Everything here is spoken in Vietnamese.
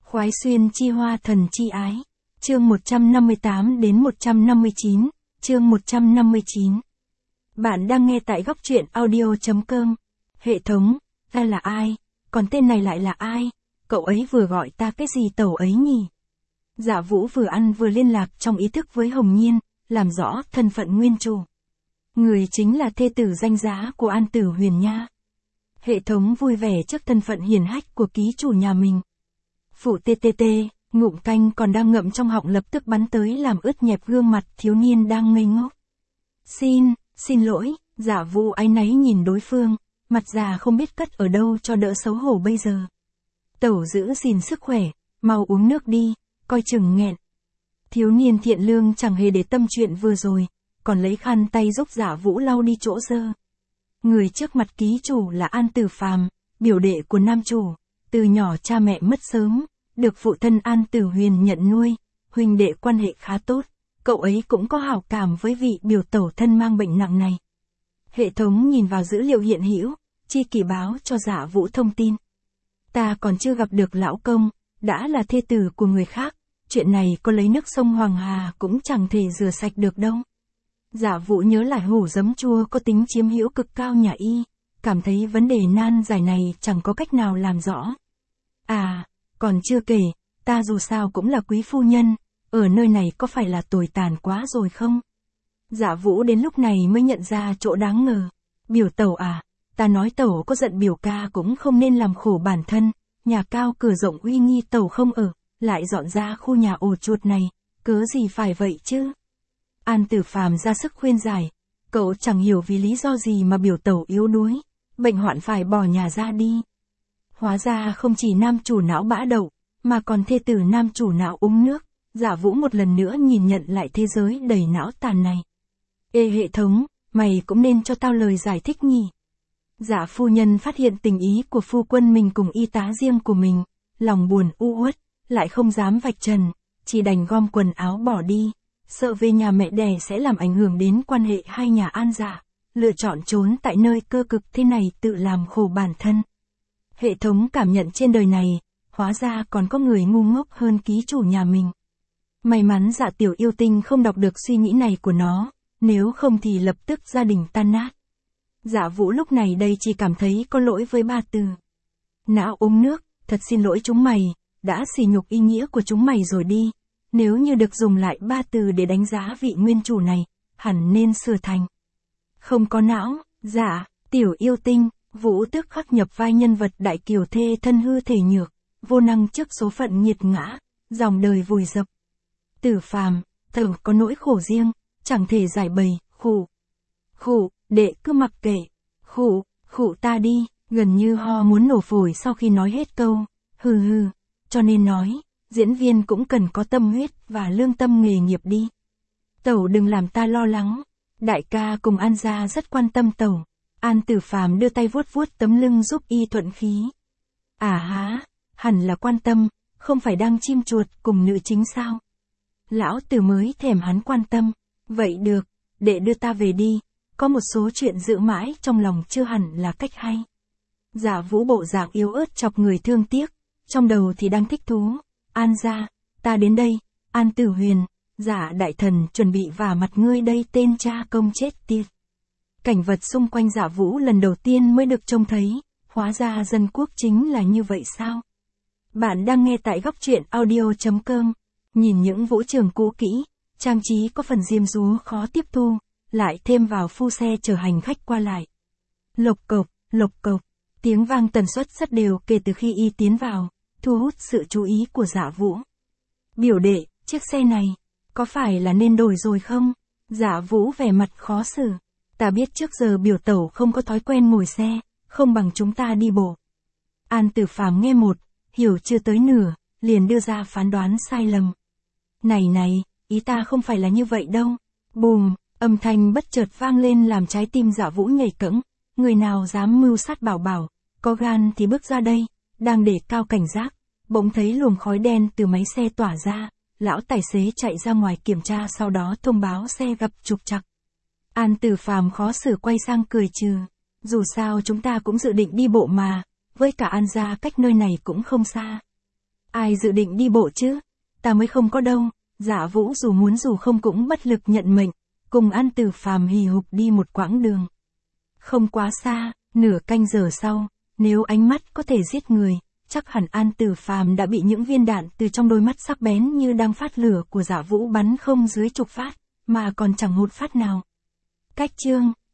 Khoái xuyên chi hoa thần chi ái. Chương 158 đến 159, chương 159. Bạn đang nghe tại góc truyện audio.com. Hệ thống, ta là ai? Còn tên này lại là ai? Cậu ấy vừa gọi ta cái gì tẩu ấy nhỉ? Dạ Vũ vừa ăn vừa liên lạc trong ý thức với Hồng Nhiên, làm rõ thân phận nguyên chủ. Người chính là thê tử danh giá của An Tử Huyền nha. Hệ thống vui vẻ trước thân phận hiển hách của ký chủ nhà mình. Phụ TTT, ngụm canh còn đang ngậm trong họng lập tức bắn tới làm ướt nhẹp gương mặt thiếu niên đang ngây ngốc. Xin lỗi, Dạ Vũ áy náy nhìn đối phương, mặt già không biết cất ở đâu cho đỡ xấu hổ bây giờ. Tẩu giữ gìn sức khỏe, mau uống nước đi, coi chừng nghẹn. Thiếu niên thiện lương chẳng hề để tâm chuyện vừa rồi, còn lấy khăn tay giúp Dạ Vũ lau đi chỗ dơ. Người trước mặt ký chủ là An Tử Phàm, biểu đệ của nam chủ, từ nhỏ cha mẹ mất sớm, được phụ thân An Tử Huyền nhận nuôi, huynh đệ quan hệ khá tốt, cậu ấy cũng có hảo cảm với vị biểu tẩu thân mang bệnh nặng này. Hệ thống nhìn vào dữ liệu hiện hữu, chi kỷ báo cho Dạ Vũ thông tin. Ta còn chưa gặp được lão công, đã là thê tử của người khác, chuyện này có lấy nước sông Hoàng Hà cũng chẳng thể rửa sạch được đâu. Dạ Vũ nhớ lại hổ giấm chua có tính chiếm hữu cực cao nhà y, cảm thấy vấn đề nan giải này chẳng có cách nào làm rõ. À, còn chưa kể, ta dù sao cũng là quý phu nhân, ở nơi này có phải là tồi tàn quá rồi không? Dạ Vũ đến lúc này mới nhận ra chỗ đáng ngờ. Biểu tẩu à, ta nói tẩu có giận biểu ca cũng không nên làm khổ bản thân, nhà cao cửa rộng uy nghi tẩu không ở, lại dọn ra khu nhà ổ chuột này, cớ gì phải vậy chứ? An Tử Phàm ra sức khuyên giải, cậu chẳng hiểu vì lý do gì mà biểu tẩu yếu đuối, bệnh hoạn phải bỏ nhà ra đi. Hóa ra không chỉ nam chủ não bã đậu, mà còn thê tử nam chủ não uống nước. Dạ Vũ một lần nữa nhìn nhận lại thế giới đầy não tàn này. Ê hệ thống, mày cũng nên cho tao lời giải thích nhỉ. Dạ phu nhân phát hiện tình ý của phu quân mình cùng y tá riêng của mình, lòng buồn u uất, lại không dám vạch trần, chỉ đành gom quần áo bỏ đi, sợ về nhà mẹ đẻ sẽ làm ảnh hưởng đến quan hệ hai nhà An Dạ, lựa chọn trốn tại nơi cơ cực thế này tự làm khổ bản thân. Hệ thống cảm nhận trên đời này, hóa ra còn có người ngu ngốc hơn ký chủ nhà mình. May mắn Dạ Tiểu yêu tinh không đọc được suy nghĩ này của nó, nếu không thì lập tức gia đình tan nát. Dạ Vũ lúc này đây chỉ cảm thấy có lỗi với ba từ. Não uống nước, thật xin lỗi chúng mày, đã sỉ nhục ý nghĩa của chúng mày rồi đi. Nếu như được dùng lại ba từ để đánh giá vị nguyên chủ này, hẳn nên sửa thành. Không có não, Dạ Tiểu yêu tinh, Vũ tức khắc nhập vai nhân vật đại kiều thê thân hư thể nhược, vô năng trước số phận nghiệt ngã, dòng đời vùi dập. Tử Phàm, tẩu có nỗi khổ riêng, chẳng thể giải bày, khụ, đệ cứ mặc kệ, khụ ta đi, gần như ho muốn nổ phổi sau khi nói hết câu, hừ, cho nên nói, diễn viên cũng cần có tâm huyết và lương tâm nghề nghiệp đi. Tẩu đừng làm ta lo lắng, đại ca cùng An gia rất quan tâm tẩu. An Tử Phàm đưa tay vuốt vuốt tấm lưng giúp y thuận khí. À há, hẳn là quan tâm, không phải đang chim chuột cùng nữ chính sao? Lão tử mới thèm hắn quan tâm, vậy được, đệ đưa ta về đi, có một số chuyện giữ mãi trong lòng chưa hẳn là cách hay. Dạ Vũ bộ dạng yếu ớt chọc người thương tiếc, trong đầu thì đang thích thú. An gia, ta đến đây, An Tử Huyền, Dạ đại thần chuẩn bị vả mặt ngươi đây tên cha công chết tiệt. Cảnh vật xung quanh Dạ Vũ lần đầu tiên mới được trông thấy, hóa ra dân quốc chính là như vậy sao? Bạn đang nghe tại góc truyện audio.com, nhìn những vũ trường cũ kỹ, trang trí có phần diêm dúa khó tiếp thu, lại thêm vào phu xe chở hành khách qua lại. Lộc cộc, tiếng vang tần suất rất đều kể từ khi y tiến vào, thu hút sự chú ý của Dạ Vũ. Biểu đệ, chiếc xe này, có phải là nên đổi rồi không? Dạ Vũ vẻ mặt khó xử. Ta biết trước giờ biểu tẩu không có thói quen ngồi xe, không bằng chúng ta đi bộ. An Tử Phàm nghe một, hiểu chưa tới nửa, liền đưa ra phán đoán sai lầm. Này, ý ta không phải là như vậy đâu. Bùm, âm thanh bất chợt vang lên làm trái tim Dạ Vũ nhảy cẫng. Người nào dám mưu sát bảo bảo, có gan thì bước ra đây. Đang để cao cảnh giác, bỗng thấy luồng khói đen từ máy xe tỏa ra. Lão tài xế chạy ra ngoài kiểm tra sau đó thông báo xe gặp trục trặc. An Tử Phàm khó xử quay sang cười trừ. Dù sao chúng ta cũng dự định đi bộ mà, với cả An gia cách nơi này cũng không xa. Ai dự định đi bộ chứ? Ta mới không có đâu. Dạ Vũ dù muốn dù không cũng bất lực nhận mệnh, cùng An Tử Phàm hì hục đi một quãng đường. Không quá xa, nửa canh giờ sau, nếu ánh mắt có thể giết người, chắc hẳn An Tử Phàm đã bị những viên đạn từ trong đôi mắt sắc bén như đang phát lửa của Dạ Vũ bắn không dưới chục phát, mà còn chẳng một phát nào. Cách chương